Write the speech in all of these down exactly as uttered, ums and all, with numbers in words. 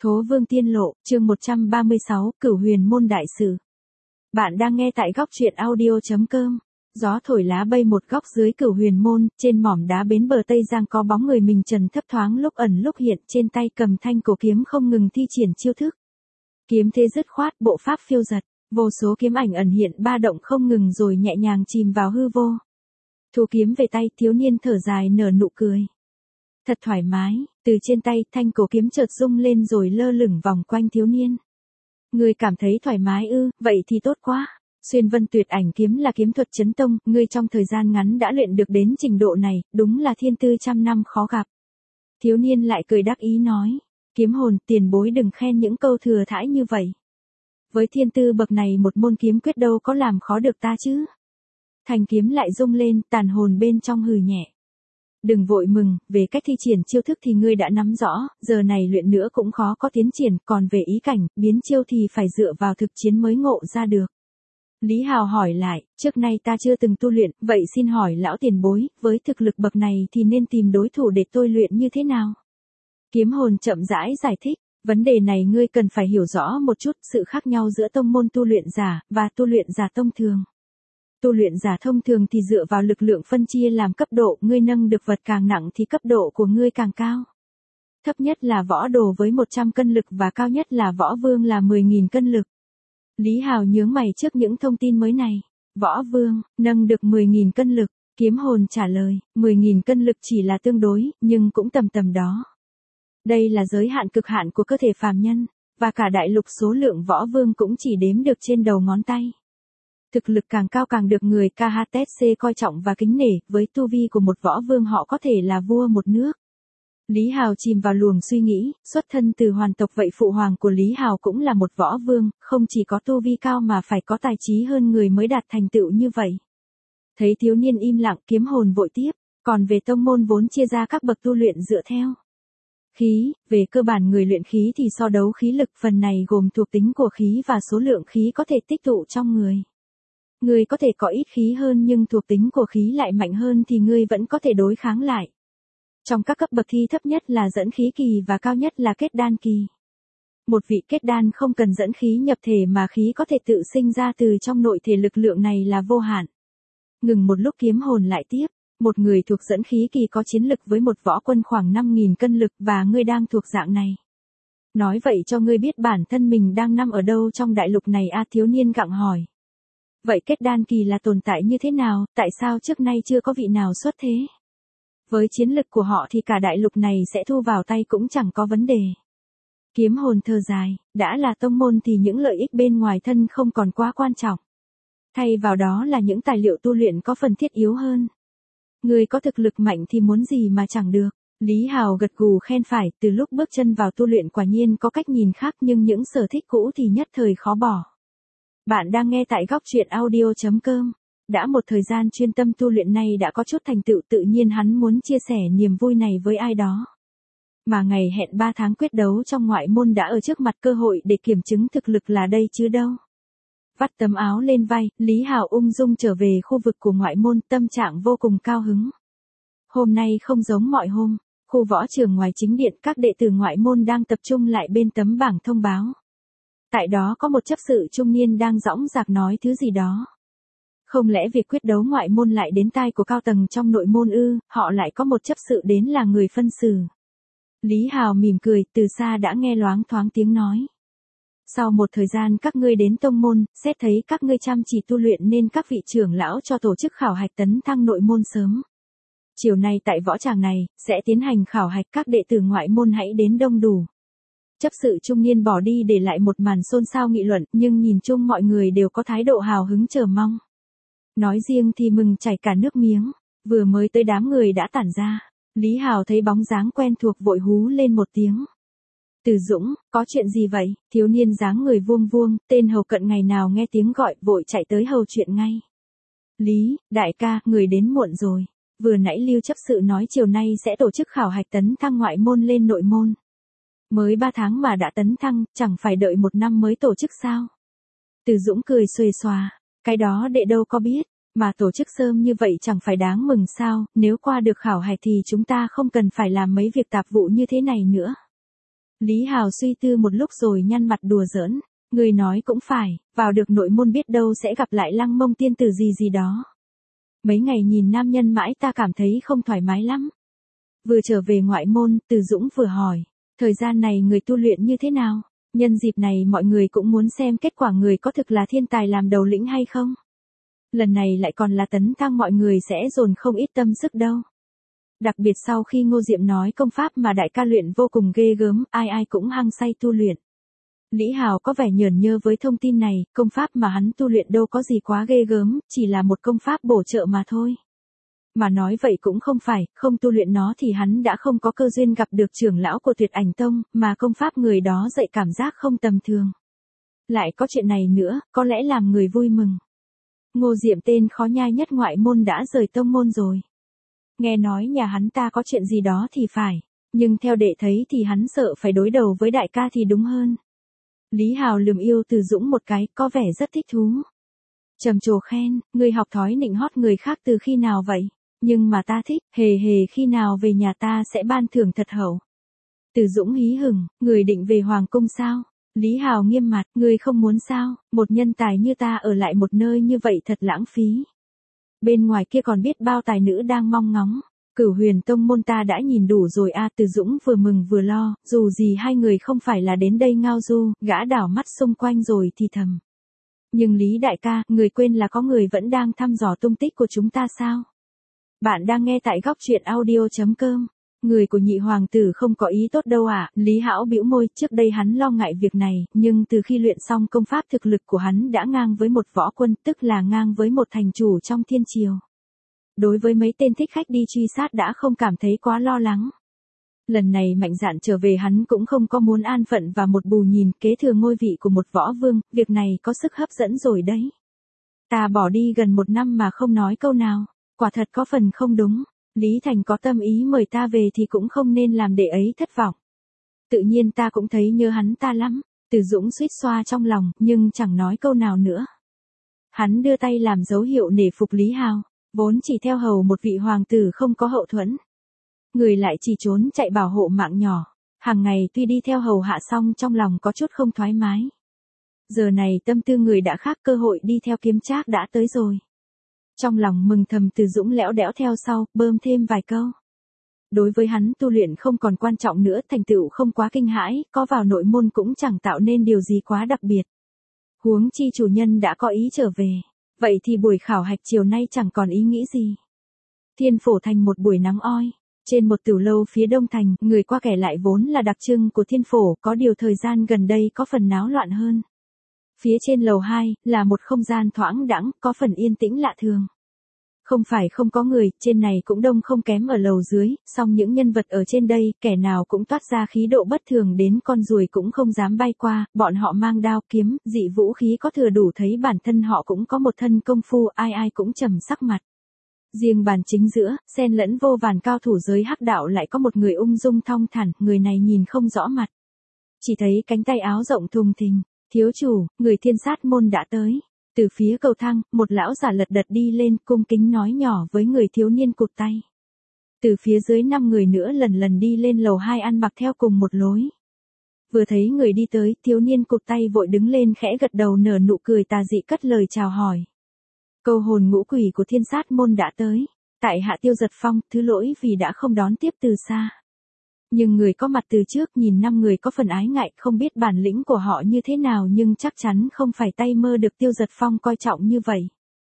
Thố Vương Tiên Lộ, chương một trăm ba mươi sáu, Cửu Huyền Môn Đại Sự. Bạn đang nghe tại góc truyện audio chấm com. Gió thổi lá bay một góc dưới Cửu Huyền Môn, trên mỏm đá bến bờ Tây Giang có bóng người mình trần thấp thoáng lúc ẩn lúc hiện, trên tay cầm thanh cổ kiếm không ngừng thi triển chiêu thức. Kiếm thế dứt khoát, bộ pháp phiêu giật, vô số kiếm ảnh ẩn hiện ba động không ngừng rồi nhẹ nhàng chìm vào hư vô. Thu kiếm về tay, thiếu niên thở dài nở nụ cười. Thật thoải mái, từ trên tay, thanh cổ kiếm chợt rung lên rồi lơ lửng vòng quanh thiếu niên. Ngươi cảm thấy thoải mái ư, vậy thì tốt quá. Xuyên Vân Tuyệt Ảnh kiếm là kiếm thuật chấn tông, ngươi trong thời gian ngắn đã luyện được đến trình độ này, đúng là thiên tư trăm năm khó gặp. Thiếu niên lại cười đắc ý nói, kiếm hồn, tiền bối đừng khen những câu thừa thãi như vậy. Với thiên tư bậc này một môn kiếm quyết đâu có làm khó được ta chứ. Thanh kiếm lại rung lên, tàn hồn bên trong hừ nhẹ. Đừng vội mừng, về cách thi triển chiêu thức thì ngươi đã nắm rõ, giờ này luyện nữa cũng khó có tiến triển, còn về ý cảnh, biến chiêu thì phải dựa vào thực chiến mới ngộ ra được. Lý Hào hỏi lại, trước nay ta chưa từng tu luyện, vậy xin hỏi lão tiền bối, với thực lực bậc này thì nên tìm đối thủ để tôi luyện như thế nào? Kiếm hồn chậm rãi giải thích, vấn đề này ngươi cần phải hiểu rõ một chút sự khác nhau giữa tông môn tu luyện giả, và tu luyện giả tông thường. Tu luyện giả thông thường thì dựa vào lực lượng phân chia làm cấp độ, ngươi nâng được vật càng nặng thì cấp độ của ngươi càng cao. Thấp nhất là võ đồ với một trăm cân lực và cao nhất là võ vương là mười nghìn cân lực. Lý Hào nhướng mày trước những thông tin mới này. Võ vương, nâng được mười nghìn cân lực, kiếm hồn trả lời, mười nghìn cân lực chỉ là tương đối, nhưng cũng tầm tầm đó. Đây là giới hạn cực hạn của cơ thể phàm nhân, và cả đại lục số lượng võ vương cũng chỉ đếm được trên đầu ngón tay. Thực lực càng cao càng được người ca hát tê xê coi trọng và kính nể, với tu vi của một võ vương họ có thể là vua một nước. Lý Hào chìm vào luồng suy nghĩ, xuất thân từ hoàn tộc vậy phụ hoàng của Lý Hào cũng là một võ vương, không chỉ có tu vi cao mà phải có tài trí hơn người mới đạt thành tựu như vậy. Thấy thiếu niên im lặng, kiếm hồn vội tiếp, còn về tông môn vốn chia ra các bậc tu luyện dựa theo khí, về cơ bản người luyện khí thì so đấu khí lực, phần này gồm thuộc tính của khí và số lượng khí có thể tích tụ trong người. Ngươi có thể có ít khí hơn nhưng thuộc tính của khí lại mạnh hơn thì ngươi vẫn có thể đối kháng lại. Trong các cấp bậc thi thấp nhất là dẫn khí kỳ và cao nhất là kết đan kỳ. Một vị kết đan không cần dẫn khí nhập thể mà khí có thể tự sinh ra từ trong nội thể, lực lượng này là vô hạn. Ngừng một lúc kiếm hồn lại tiếp, một người thuộc dẫn khí kỳ có chiến lực với một võ quân khoảng năm nghìn cân lực và ngươi đang thuộc dạng này. Nói vậy cho ngươi biết bản thân mình đang nằm ở đâu trong đại lục này a thiếu niên gặng hỏi. Vậy kết đan kỳ là tồn tại như thế nào, tại sao trước nay chưa có vị nào xuất thế? Với chiến lực của họ thì cả đại lục này sẽ thu vào tay cũng chẳng có vấn đề. Kiếm hồn thở dài, đã là tông môn thì những lợi ích bên ngoài thân không còn quá quan trọng. Thay vào đó là những tài liệu tu luyện có phần thiết yếu hơn. Người có thực lực mạnh thì muốn gì mà chẳng được. Lý Hào gật gù khen phải, từ lúc bước chân vào tu luyện quả nhiên có cách nhìn khác nhưng những sở thích cũ thì nhất thời khó bỏ. Bạn đang nghe tại góc truyện audio chấm com. Đã một thời gian chuyên tâm tu luyện này đã có chút thành tựu, tự nhiên hắn muốn chia sẻ niềm vui này với ai đó. Mà ngày hẹn ba tháng quyết đấu trong ngoại môn đã ở trước mặt, cơ hội để kiểm chứng thực lực là đây chứ đâu. Vắt tấm áo lên vai, Lý Hào ung dung trở về khu vực của ngoại môn, tâm trạng vô cùng cao hứng. Hôm nay không giống mọi hôm, khu võ trường ngoài chính điện các đệ tử ngoại môn đang tập trung lại bên tấm bảng thông báo. Tại đó có một chấp sự trung niên đang dõng dạc nói thứ gì đó. Không lẽ việc quyết đấu ngoại môn lại đến tai của cao tầng trong nội môn ư, họ lại có một chấp sự đến là người phân xử. Lý Hào mỉm cười, từ xa đã nghe loáng thoáng tiếng nói. Sau một thời gian các ngươi đến tông môn, xét thấy các ngươi chăm chỉ tu luyện nên các vị trưởng lão cho tổ chức khảo hạch tấn thăng nội môn sớm. Chiều nay tại võ tràng này, sẽ tiến hành khảo hạch, các đệ tử ngoại môn hãy đến đông đủ. Chấp sự trung niên bỏ đi để lại một màn xôn xao nghị luận, nhưng nhìn chung mọi người đều có thái độ hào hứng chờ mong. Nói riêng thì mừng chảy cả nước miếng, vừa mới tới đám người đã tản ra, Lý Hào thấy bóng dáng quen thuộc vội hú lên một tiếng. Từ Dũng, có chuyện gì vậy? Thiếu niên dáng người vuông vuông, tên hầu cận ngày nào nghe tiếng gọi vội chạy tới hầu chuyện ngay. Lý, đại ca, người đến muộn rồi, vừa nãy Lưu chấp sự nói chiều nay sẽ tổ chức khảo hạch tấn thăng ngoại môn lên nội môn. Mới ba tháng mà đã tấn thăng, chẳng phải đợi một năm mới tổ chức sao? Từ Dũng cười xuề xòa, cái đó đệ đâu có biết, mà tổ chức sớm như vậy chẳng phải đáng mừng sao, nếu qua được khảo hạch thì chúng ta không cần phải làm mấy việc tạp vụ như thế này nữa. Lý Hào suy tư một lúc rồi nhăn mặt đùa giỡn. Người nói cũng phải, vào được nội môn biết đâu sẽ gặp lại Lăng Mông tiên tử gì gì đó. Mấy ngày nhìn nam nhân mãi ta cảm thấy không thoải mái lắm. Vừa trở về ngoại môn, Từ Dũng vừa hỏi, thời gian này người tu luyện như thế nào? Nhân dịp này mọi người cũng muốn xem kết quả người có thực là thiên tài làm đầu lĩnh hay không? Lần này lại còn là tấn thăng, mọi người sẽ dồn không ít tâm sức đâu. Đặc biệt sau khi Ngô Diệm nói công pháp mà đại ca luyện vô cùng ghê gớm, ai ai cũng hăng say tu luyện. Lý Hào có vẻ nhởn nhơ với thông tin này, công pháp mà hắn tu luyện đâu có gì quá ghê gớm, chỉ là một công pháp bổ trợ mà thôi. Mà nói vậy cũng không phải, không tu luyện nó thì hắn đã không có cơ duyên gặp được trưởng lão của Tuyệt Ảnh Tông, mà công pháp người đó dạy cảm giác không tầm thường. Lại có chuyện này nữa, có lẽ làm người vui mừng. Ngô Diệm tên khó nhai nhất ngoại môn đã rời tông môn rồi. Nghe nói nhà hắn ta có chuyện gì đó thì phải, nhưng theo đệ thấy thì hắn sợ phải đối đầu với đại ca thì đúng hơn. Lý Hào lườm yêu Từ Dũng một cái, có vẻ rất thích thú. Trầm trồ khen, người học thói nịnh hót người khác từ khi nào vậy? Nhưng mà ta thích, hề hề khi nào về nhà ta sẽ ban thưởng thật hậu. Từ Dũng hí hửng, người định về Hoàng Cung sao? Lý Hào nghiêm mặt, người không muốn sao? Một nhân tài như ta ở lại một nơi như vậy thật lãng phí. Bên ngoài kia còn biết bao tài nữ đang mong ngóng. Cửu Huyền Tông môn ta đã nhìn đủ rồi a. Từ Dũng vừa mừng vừa lo, dù gì hai người không phải là đến đây ngao du, gã đảo mắt xung quanh rồi thì thầm. Nhưng Lý đại ca, người quên là có người vẫn đang thăm dò tung tích của chúng ta sao? Bạn đang nghe tại góc truyện audio chấm com. Người của nhị hoàng tử không có ý tốt đâu à? Lý Hão bĩu môi, trước đây hắn lo ngại việc này, nhưng từ khi luyện xong công pháp thực lực của hắn đã ngang với một võ quân, tức là ngang với một thành chủ trong thiên triều. Đối với mấy tên thích khách đi truy sát đã không cảm thấy quá lo lắng. Lần này mạnh dạn trở về hắn cũng không có muốn an phận và một bù nhìn kế thừa ngôi vị của một võ vương, việc này có sức hấp dẫn rồi đấy. Ta bỏ đi gần một năm mà không nói câu nào, quả thật có phần không đúng. Lý Thành có tâm ý mời ta về thì cũng không nên làm đệ ấy thất vọng. Tự nhiên ta cũng thấy nhớ hắn ta lắm. Từ Dũng suýt xoa trong lòng, nhưng chẳng nói câu nào nữa. Hắn đưa tay làm dấu hiệu nể phục Lý Hào, vốn chỉ theo hầu một vị hoàng tử không có hậu thuẫn. Người lại chỉ trốn chạy bảo hộ mạng nhỏ, hàng ngày tuy đi theo hầu hạ xong trong lòng có chút không thoải mái. Giờ này tâm tư người đã khác, cơ hội đi theo Kiếm Trác đã tới rồi. Trong lòng mừng thầm, Từ Dũng lẽo đẽo theo sau, bơm thêm vài câu. Đối với hắn tu luyện không còn quan trọng nữa, thành tựu không quá kinh hãi, có vào nội môn cũng chẳng tạo nên điều gì quá đặc biệt. Huống chi chủ nhân đã có ý trở về, vậy thì buổi khảo hạch chiều nay chẳng còn ý nghĩ gì. Thiên Phổ Thành một buổi nắng oi, trên một tiểu lâu phía đông thành, người qua kẻ lại vốn là đặc trưng của Thiên Phổ, có điều thời gian gần đây có phần náo loạn hơn. Phía trên lầu hai, là một không gian thoáng đãng, có phần yên tĩnh lạ thường. Không phải không có người, trên này cũng đông không kém ở lầu dưới, song những nhân vật ở trên đây, kẻ nào cũng toát ra khí độ bất thường đến con ruồi cũng không dám bay qua, bọn họ mang đao kiếm, dị vũ khí có thừa đủ thấy bản thân họ cũng có một thân công phu, ai ai cũng trầm sắc mặt. Riêng bàn chính giữa, xen lẫn vô vàn cao thủ giới hắc đạo lại có một người ung dung thong thả, người này nhìn không rõ mặt. Chỉ thấy cánh tay áo rộng thùng thình. Thiếu chủ, người Thiên Sát môn đã tới. Từ phía cầu thang, một lão giả lật đật đi lên, cung kính nói nhỏ với người thiếu niên cụt tay. Từ phía dưới năm người nữa lần lần đi lên lầu hai ăn mặc theo cùng một lối. Vừa thấy người đi tới, thiếu niên cụt tay vội đứng lên khẽ gật đầu nở nụ cười tà dị cất lời chào hỏi. Câu hồn ngũ quỷ của Thiên Sát môn đã tới. Tại hạ Tiêu Giật Phong, thứ lỗi vì đã không đón tiếp từ xa. Nhưng người có mặt từ trước nhìn năm người có phần ái ngại, không biết bản lĩnh của họ như thế nào nhưng chắc chắn không phải tay mơ được Tiêu Giật Phong coi trọng như vậy.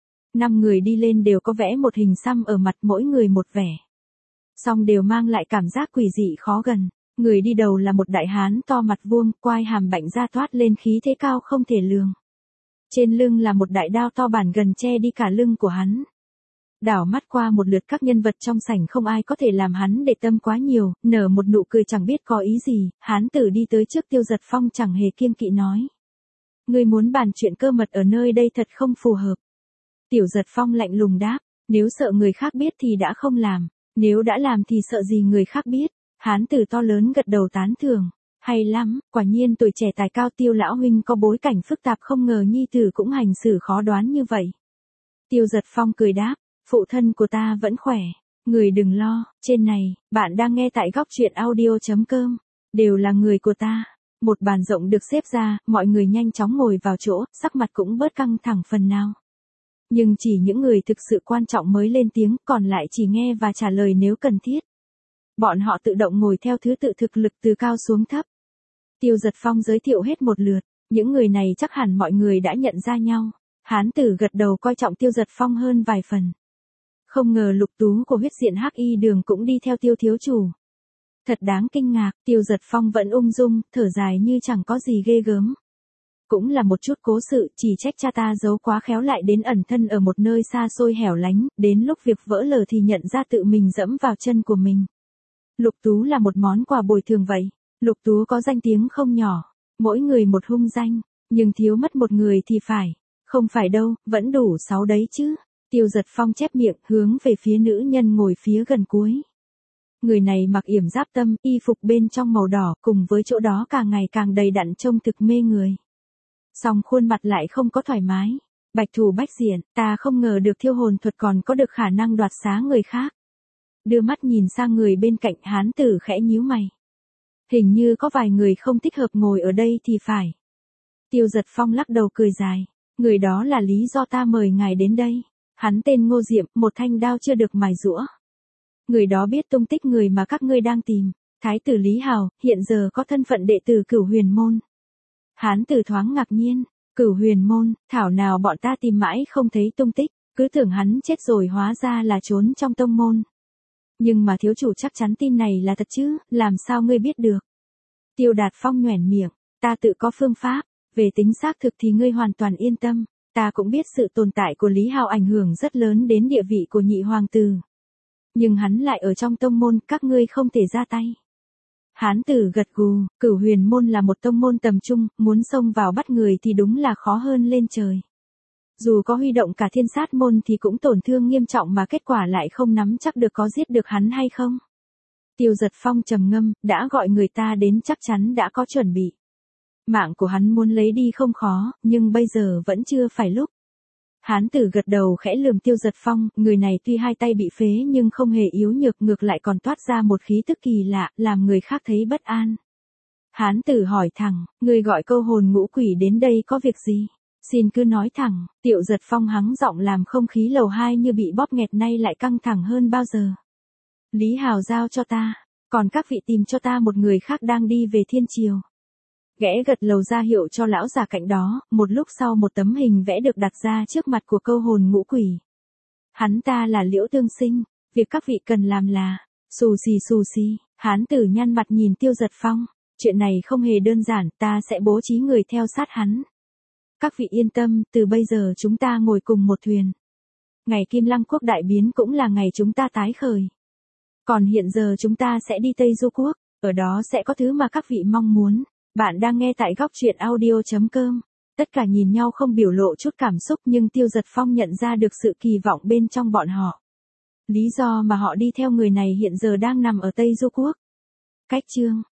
Năm người đi lên đều có vẽ một hình xăm ở mặt, mỗi người một vẻ. Song đều mang lại cảm giác quỷ dị khó gần. Người đi đầu là một đại hán to mặt vuông, quai hàm bạnh ra toát lên khí thế cao không thể lường. Trên lưng là một đại đao to bản gần che đi cả lưng của hắn. Đảo mắt qua một lượt các nhân vật trong sảnh không ai có thể làm hắn để tâm quá nhiều, nở một nụ cười chẳng biết có ý gì, hán tử đi tới trước Tiêu Giật Phong chẳng hề kiêng kỵ nói. Ngươi muốn bàn chuyện cơ mật ở nơi đây thật không phù hợp. Tiểu Giật Phong lạnh lùng đáp, nếu sợ người khác biết thì đã không làm, nếu đã làm thì sợ gì người khác biết. Hán tử to lớn gật đầu tán thưởng, hay lắm, quả nhiên tuổi trẻ tài cao. Tiêu lão huynh có bối cảnh phức tạp, không ngờ nhi tử cũng hành xử khó đoán như vậy. Tiêu Giật Phong cười đáp, phụ thân của ta vẫn khỏe, người đừng lo. Trên này, bạn đang nghe tại góc truyện audio chấm com. Đều là người của ta. Một bàn rộng được xếp ra, mọi người nhanh chóng ngồi vào chỗ, sắc mặt cũng bớt căng thẳng phần nào. Nhưng chỉ những người thực sự quan trọng mới lên tiếng, còn lại chỉ nghe và trả lời nếu cần thiết. Bọn họ tự động ngồi theo thứ tự thực lực từ cao xuống thấp. Tiêu Giật Phong giới thiệu hết một lượt, những người này chắc hẳn mọi người đã nhận ra nhau. Hán tử gật đầu coi trọng Tiêu Giật Phong hơn vài phần. Không ngờ Lục Tú của huyết diện Hắc Y Đường cũng đi theo Tiêu thiếu chủ. Thật đáng kinh ngạc, Tiêu Giật Phong vẫn ung dung, thở dài như chẳng có gì ghê gớm. Cũng là một chút cố sự, chỉ trách cha ta giấu quá khéo lại đến ẩn thân ở một nơi xa xôi hẻo lánh, đến lúc việc vỡ lở thì nhận ra tự mình dẫm vào chân của mình. Lục Tú là một món quà bồi thường vậy. Lục Tú có danh tiếng không nhỏ, mỗi người một hung danh, nhưng thiếu mất một người thì phải. Không phải đâu, vẫn đủ sáu đấy chứ. Tiêu Giật Phong chép miệng, hướng về phía nữ nhân ngồi phía gần cuối. Người này mặc yểm giáp tâm, y phục bên trong màu đỏ, cùng với chỗ đó càng ngày càng đầy đặn trông thực mê người. Song khuôn mặt lại không có thoải mái. Bạch thủ bách diện, ta không ngờ được thiêu hồn thuật còn có được khả năng đoạt xá người khác. Đưa mắt nhìn sang người bên cạnh, hán tử khẽ nhíu mày. Hình như có vài người không thích hợp ngồi ở đây thì phải. Tiêu Giật Phong lắc đầu cười dài. Người đó là lý do ta mời ngài đến đây. Hắn tên Ngô Diệm, một thanh đao chưa được mài giũa. Người đó biết tung tích người mà các ngươi đang tìm. Thái tử Lý Hào, hiện giờ có thân phận đệ tử Cửu Huyền Môn. Hán tử thoáng ngạc nhiên. Cửu Huyền Môn, thảo nào bọn ta tìm mãi không thấy tung tích. Cứ tưởng hắn chết rồi hóa ra là trốn trong tông môn. Nhưng mà thiếu chủ chắc chắn tin này là thật chứ, làm sao ngươi biết được? Tiêu Đạt Phong nhoẻn miệng, ta tự có phương pháp, về tính xác thực thì ngươi hoàn toàn yên tâm, ta cũng biết sự tồn tại của Lý Hào ảnh hưởng rất lớn đến địa vị của nhị hoàng tử. Nhưng hắn lại ở trong tông môn, các ngươi không thể ra tay. Hán tử gật gù, Cửu Huyền Môn là một tông môn tầm trung, muốn xông vào bắt người thì đúng là khó hơn lên trời. Dù có huy động cả Thiên Sát môn thì cũng tổn thương nghiêm trọng mà kết quả lại không nắm chắc được có giết được hắn hay không. Tiêu Giật Phong trầm ngâm, đã gọi người ta đến chắc chắn đã có chuẩn bị. Mạng của hắn muốn lấy đi không khó, nhưng bây giờ vẫn chưa phải lúc. Hán tử gật đầu khẽ lườm Tiêu Giật Phong, người này tuy hai tay bị phế nhưng không hề yếu nhược, ngược lại còn toát ra một khí tức kỳ lạ, làm người khác thấy bất an. Hán tử hỏi thẳng, người gọi câu hồn ngũ quỷ đến đây có việc gì? Xin cứ nói thẳng. Tiêu Giật Phong hắng giọng làm không khí lầu hai như bị bóp nghẹt nay lại căng thẳng hơn bao giờ. Lý Hào giao cho ta, còn các vị tìm cho ta một người khác đang đi về Thiên Triều. Ghẽ gật lầu ra hiệu cho lão già cạnh đó, một lúc sau một tấm hình vẽ được đặt ra trước mặt của câu hồn ngũ quỷ. Hắn ta là Liễu Tương Sinh, việc các vị cần làm là, xù xì xù xì, hán tử nhăn mặt nhìn Tiêu Giật Phong, chuyện này không hề đơn giản, ta sẽ bố trí người theo sát hắn. Các vị yên tâm, từ bây giờ chúng ta ngồi cùng một thuyền. Ngày Kim Lăng Quốc đại biến cũng là ngày chúng ta tái khởi. Còn hiện giờ chúng ta sẽ đi Tây Du Quốc, ở đó sẽ có thứ mà các vị mong muốn. Bạn đang nghe tại góc truyện audio.com. Tất cả nhìn nhau không biểu lộ chút cảm xúc nhưng Tiêu Giật Phong nhận ra được sự kỳ vọng bên trong bọn họ. Lý do mà họ đi theo người này hiện giờ đang nằm ở Tây Du Quốc. Cách chương